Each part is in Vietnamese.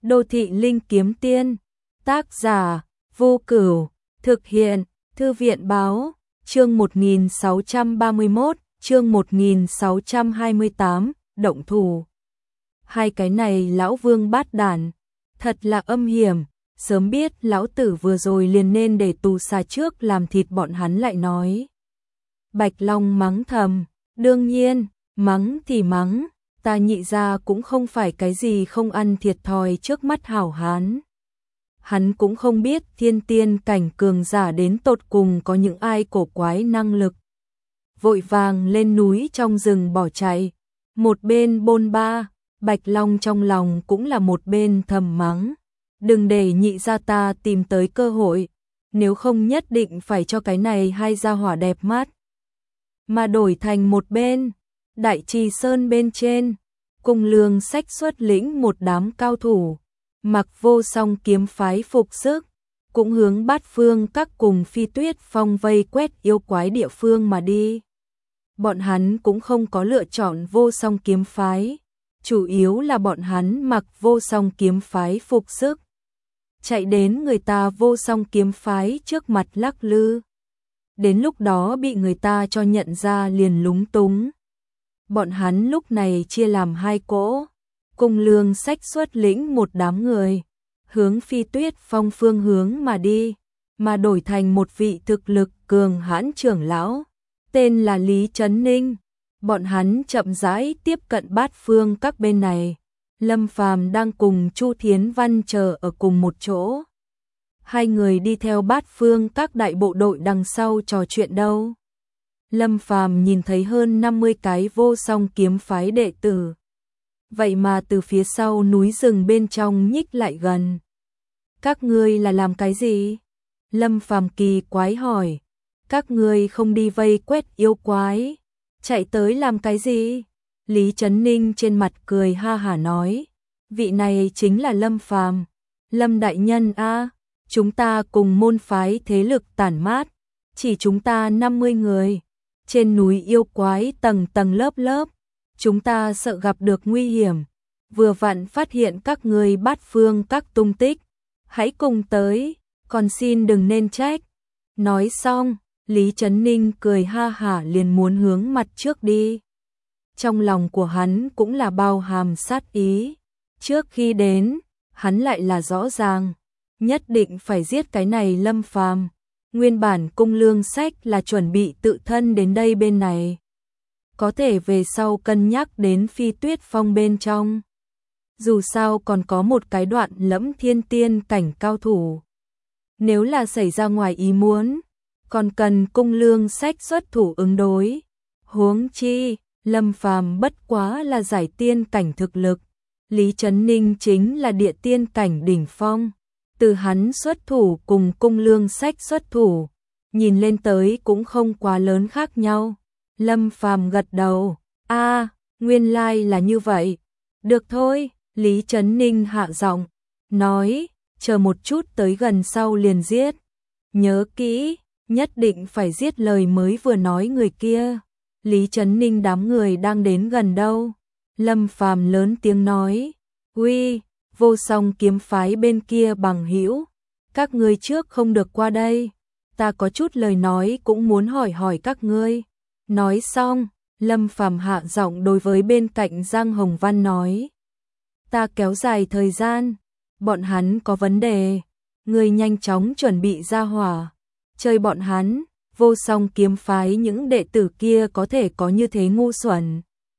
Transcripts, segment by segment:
Đô thị linh kiếm tiên. Tác giả Vô Cửu. Thực hiện Thư viện báo. Chương 1631, chương 1628, động thủ. Hai cái này lão vương bát đản, thật là âm hiểm, sớm biết lão tử vừa rồi liền nên để tù xà trước làm thịt bọn hắn lại nói. Bạch Long mắng thầm, đương nhiên, mắng thì mắng, ta nhị gia cũng không phải cái gì không ăn thiệt thòi trước mắt hảo hán. Hắn cũng không biết thiên tiên cảnh cường giả đến tột cùng có những ai cổ quái năng lực. Vội vàng lên núi trong rừng bỏ chạy, một bên bôn ba, Bạch Long trong lòng cũng là một bên thầm mắng. Đừng để nhị gia ta tìm tới cơ hội, nếu không nhất định phải cho cái này hai gia hỏa đẹp mắt. Mà đổi thành một bên, Đại Trì Sơn bên trên, Cung Lương Sách xuất lĩnh một đám cao thủ, mặc Vô Song kiếm phái phục sức, cũng hướng Bát Phương các cùng Phi Tuyết Phong vây quét yêu quái địa phương mà đi. Bọn hắn cũng không có lựa chọn Vô Song kiếm phái, chủ yếu là bọn hắn mặc Vô Song kiếm phái phục sức, chạy đến người ta Vô Song kiếm phái trước mặt lắc lư. Đến lúc đó bị người ta cho nhận ra liền lúng túng. Bọn hắn lúc này chia làm hai cỗ, Cung Lương Sách xuất lĩnh một đám người, hướng Phi Tuyết Phong phương hướng mà đi, mà đổi thành một vị thực lực cường hãn trưởng lão, tên là Lý Chấn Ninh. Bọn hắn chậm rãi tiếp cận Bát Phương các bên này. Lâm Phàm đang cùng Chu Thiến Văn chờ ở cùng một chỗ. Hai người đi theo Bát Phương các đại bộ đội đằng sau trò chuyện đâu. Lâm Phàm nhìn thấy hơn 50 cái Vô Song kiếm phái đệ tử. Vậy mà từ phía sau núi rừng bên trong nhích lại gần. Các ngươi là làm cái gì? Lâm Phàm kỳ quái hỏi. Các ngươi không đi vây quét yêu quái, chạy tới làm cái gì? Lý Chấn Ninh trên mặt cười ha hả nói, vị này chính là Lâm Phàm, Lâm đại nhân a, chúng ta cùng môn phái thế lực tản mát, chỉ chúng ta 50 người, trên núi yêu quái tầng tầng lớp lớp, chúng ta sợ gặp được nguy hiểm, vừa vặn phát hiện các ngươi Bát Phương các tung tích, hãy cùng tới, còn xin đừng nên trách. Nói xong, Lý Chấn Ninh cười ha hả liền muốn hướng mặt trước đi. Trong lòng của hắn cũng là bao hàm sát ý. Trước khi đến, hắn lại là rõ ràng, nhất định phải giết cái này Lâm Phàm. Nguyên bản Cung Lương Sách là chuẩn bị tự thân đến đây bên này. Có thể về sau cân nhắc đến Phi Tuyết Phong bên trong. Dù sao còn có một cái đoạn lẫm thiên tiên cảnh cao thủ. Nếu là xảy ra ngoài ý muốn, còn cần Cung Lương Sách xuất thủ ứng đối. Huống chi, Lâm Phàm bất quá là giải tiên cảnh thực lực, Lý Chấn Ninh chính là địa tiên cảnh đỉnh phong. Từ hắn xuất thủ cùng Cung Lương Sách xuất thủ, nhìn lên tới cũng không quá lớn khác nhau. Lâm Phàm gật đầu, nguyên lai là như vậy. Được thôi, Lý Chấn Ninh hạ giọng, nói, chờ một chút tới gần sau liền giết. Nhớ kỹ, nhất định phải giết lời mới vừa nói người kia. Lý Chấn Ninh đám người đang đến gần đâu. Lâm Phàm lớn tiếng nói, uy, Vô Song kiếm phái bên kia bằng hữu, các ngươi trước không được qua đây, ta có chút lời nói cũng muốn hỏi hỏi các ngươi. Nói xong, Lâm Phàm hạ giọng đối với bên cạnh Giang Hồng Văn nói, ta kéo dài thời gian, bọn hắn có vấn đề, ngươi nhanh chóng chuẩn bị ra hỏa, chơi bọn hắn. Vô Song kiếm phái những đệ tử kia có thể có như thế ngu xuẩn.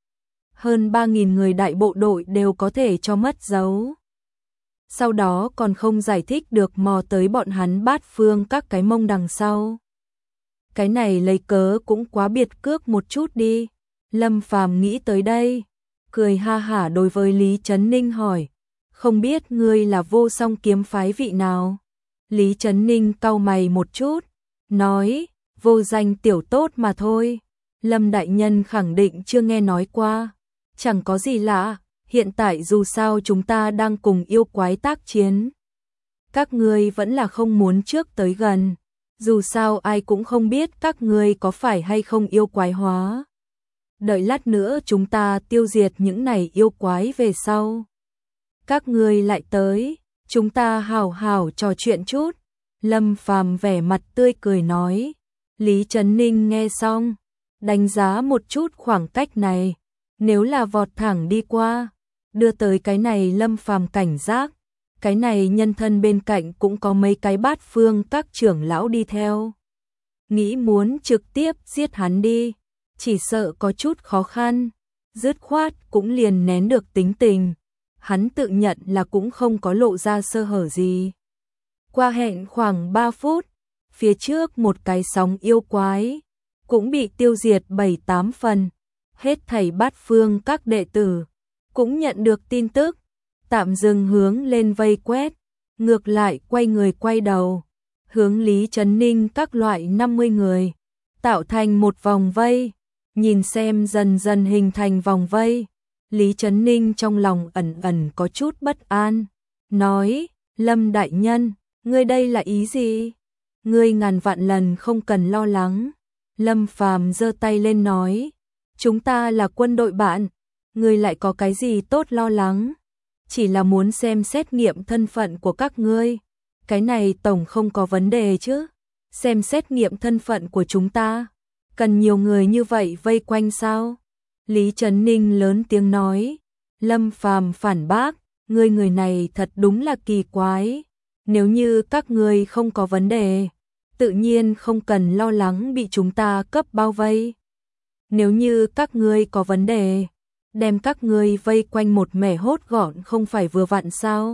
Hơn 3.000 người đại bộ đội đều có thể cho mất dấu. Sau đó còn không giải thích được mò tới bọn hắn Bát Phương các cái mông đằng sau. Cái này lấy cớ cũng quá biệt cước một chút đi. Lâm Phàm nghĩ tới đây, cười ha hả đối với Lý Chấn Ninh hỏi, không biết ngươi là Vô Song kiếm phái vị nào? Lý Chấn Ninh cau mày một chút, nói, vô danh tiểu tốt mà thôi. Lâm đại nhân khẳng định chưa nghe nói qua. Chẳng có gì lạ, hiện tại dù sao chúng ta đang cùng yêu quái tác chiến. Các ngươi vẫn là không muốn trước tới gần. Dù sao ai cũng không biết các ngươi có phải hay không yêu quái hóa. Đợi lát nữa chúng ta tiêu diệt những này yêu quái về sau. các ngươi lại tới, chúng ta hảo hảo trò chuyện chút. Lâm Phàm vẻ mặt tươi cười nói. Lý Trấn Ninh nghe xong, đánh giá một chút khoảng cách này, nếu là vọt thẳng đi qua, đưa tới cái này Lâm Phàm cảnh giác, cái này nhân thân bên cạnh cũng có mấy cái Bát Phương các trưởng lão đi theo. Nghĩ muốn trực tiếp giết hắn đi, chỉ sợ có chút khó khăn, dứt khoát cũng liền nén được tính tình, hắn tự nhận là cũng không có lộ ra sơ hở gì. Qua hẹn khoảng 3 phút, phía trước một cái sóng yêu quái cũng bị tiêu diệt 7-8 phần, hết thảy Bát Phương các đệ tử cũng nhận được tin tức, tạm dừng hướng lên vây quét, ngược lại quay người quay đầu, hướng Lý Trấn Ninh các loại 50 người, tạo thành một vòng vây, nhìn xem dần dần hình thành vòng vây, Lý Trấn Ninh trong lòng ẩn ẩn có chút bất an, nói, Lâm đại nhân, ngươi đây là ý gì? Ngươi ngàn vạn lần không cần lo lắng. Lâm Phàm giơ tay lên nói, chúng ta là quân đội bạn, ngươi lại có cái gì tốt lo lắng? Chỉ là muốn xem xét nghiệm thân phận của các ngươi, cái này tổng không có vấn đề chứ? Xem xét nghiệm thân phận của chúng ta, cần nhiều người như vậy vây quanh sao? Lý Trấn Ninh lớn tiếng nói. Lâm Phàm phản bác, ngươi người này thật đúng là kỳ quái, nếu như các ngươi không có vấn đề, tự nhiên không cần lo lắng bị chúng ta cấp bao vây. Nếu như các ngươi có vấn đề, đem các ngươi vây quanh một mẻ hốt gọn không phải vừa vặn sao?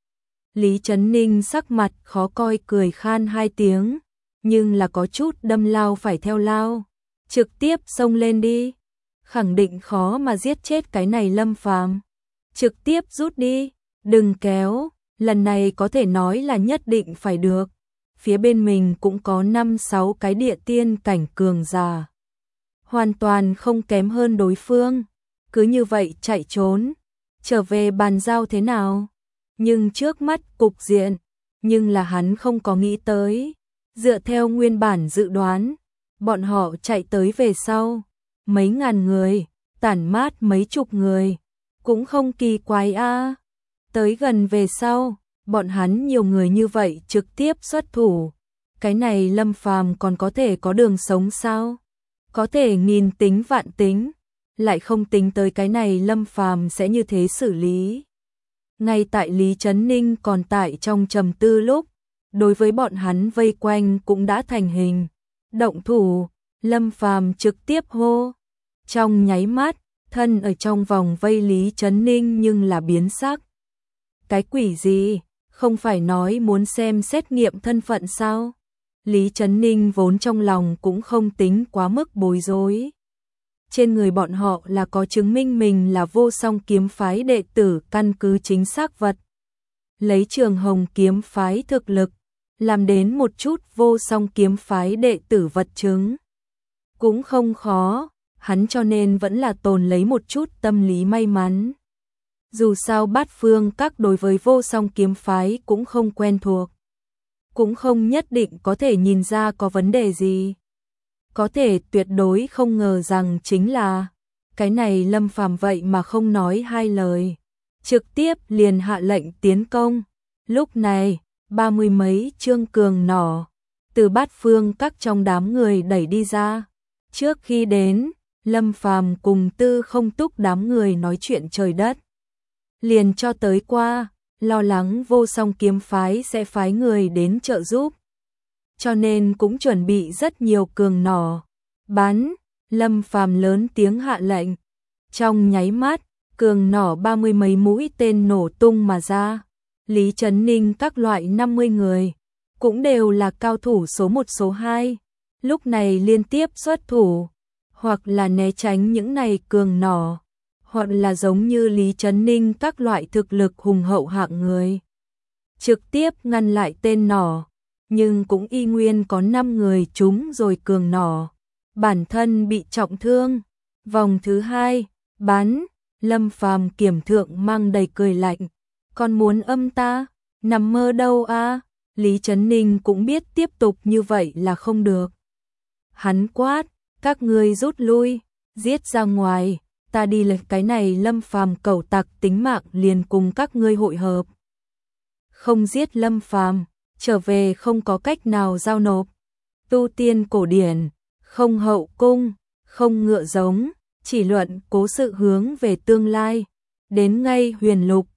Lý Trấn Ninh sắc mặt khó coi cười khan 2 tiếng, nhưng là có chút đâm lao phải theo lao, trực tiếp xông lên đi, khẳng định khó mà giết chết cái này Lâm Phàm. Trực tiếp rút đi, đừng kéo, lần này có thể nói là nhất định phải được. Phía bên mình cũng có 5-6 cái địa tiên cảnh cường giả, hoàn toàn không kém hơn đối phương, cứ như vậy chạy trốn, trở về bàn giao thế nào? Nhưng trước mắt cục diện, nhưng là hắn không có nghĩ tới, dựa theo nguyên bản dự đoán, bọn họ chạy tới về sau, mấy ngàn người, tản mát mấy chục người, cũng không kỳ quái a. Tới gần về sau, bọn hắn nhiều người như vậy trực tiếp xuất thủ, cái này Lâm Phàm còn có thể có đường sống sao? Có thể nghìn tính vạn tính, lại không tính tới cái này Lâm Phàm sẽ như thế xử lý. Ngay tại Lý Trấn Ninh còn tại trong trầm tư lúc, đối với bọn hắn vây quanh cũng đã thành hình, động thủ, Lâm Phàm trực tiếp hô. Trong nháy mắt, thân ở trong vòng vây Lý Trấn Ninh nhưng là biến sắc. Cái quỷ gì, không phải nói muốn xem xét nghiệm thân phận sao? Lý Trấn Ninh vốn trong lòng cũng không tính quá mức bối rối. Trên người bọn họ là có chứng minh mình là Vô Song kiếm phái đệ tử căn cứ chính xác vật. Lấy Trường Hồng kiếm phái thực lực, làm đến một chút Vô Song kiếm phái đệ tử vật chứng. Cũng không khó, hắn cho nên vẫn là tồn lấy một chút tâm lý may mắn. Dù sao Bát Phương các đối với Vô Song kiếm phái cũng không quen thuộc, cũng không nhất định có thể nhìn ra có vấn đề gì. Có thể tuyệt đối không ngờ rằng chính là cái này Lâm Phàm vậy mà không nói hai lời, trực tiếp liền hạ lệnh tiến công. Lúc này, 30 mấy trương cường nỏ từ Bát Phương các trong đám người đẩy đi ra. Trước khi đến, Lâm Phàm cùng Tư Không Túc đám người nói chuyện trời đất, liền cho tới qua, lo lắng Vô Song kiếm phái sẽ phái người đến trợ giúp, cho nên cũng chuẩn bị rất nhiều cường nỏ. Bắn, Lâm Phàm lớn tiếng hạ lệnh. Trong nháy mắt, cường nỏ 30 mấy mũi tên nổ tung mà ra. Lý Trấn Ninh các loại 50 người, cũng đều là cao thủ số 1 số 2, lúc này liên tiếp xuất thủ, hoặc là né tránh những này cường nỏ, hoặc là giống như Lý Trấn Ninh các loại thực lực hùng hậu hạng người, trực tiếp ngăn lại tên nỏ, nhưng cũng y nguyên có 5 người trúng rồi cường nỏ, bản thân bị trọng thương. Vòng thứ 2, bắn, Lâm Phàm kiểm thượng mang đầy cười lạnh, còn muốn âm ta, nằm mơ đâu a. Lý Trấn Ninh cũng biết tiếp tục như vậy là không được. Hắn quát, các ngươi rút lui, giết ra ngoài, ta đi lệch cái này Lâm Phàm cẩu tặc tính mạng liền cùng các ngươi hội hợp. Không giết Lâm Phàm, trở về không có cách nào giao nộp. Tu tiên cổ điển, không hậu cung, không ngựa giống, chỉ luận cố sự hướng về tương lai. Đến ngay huyền lục,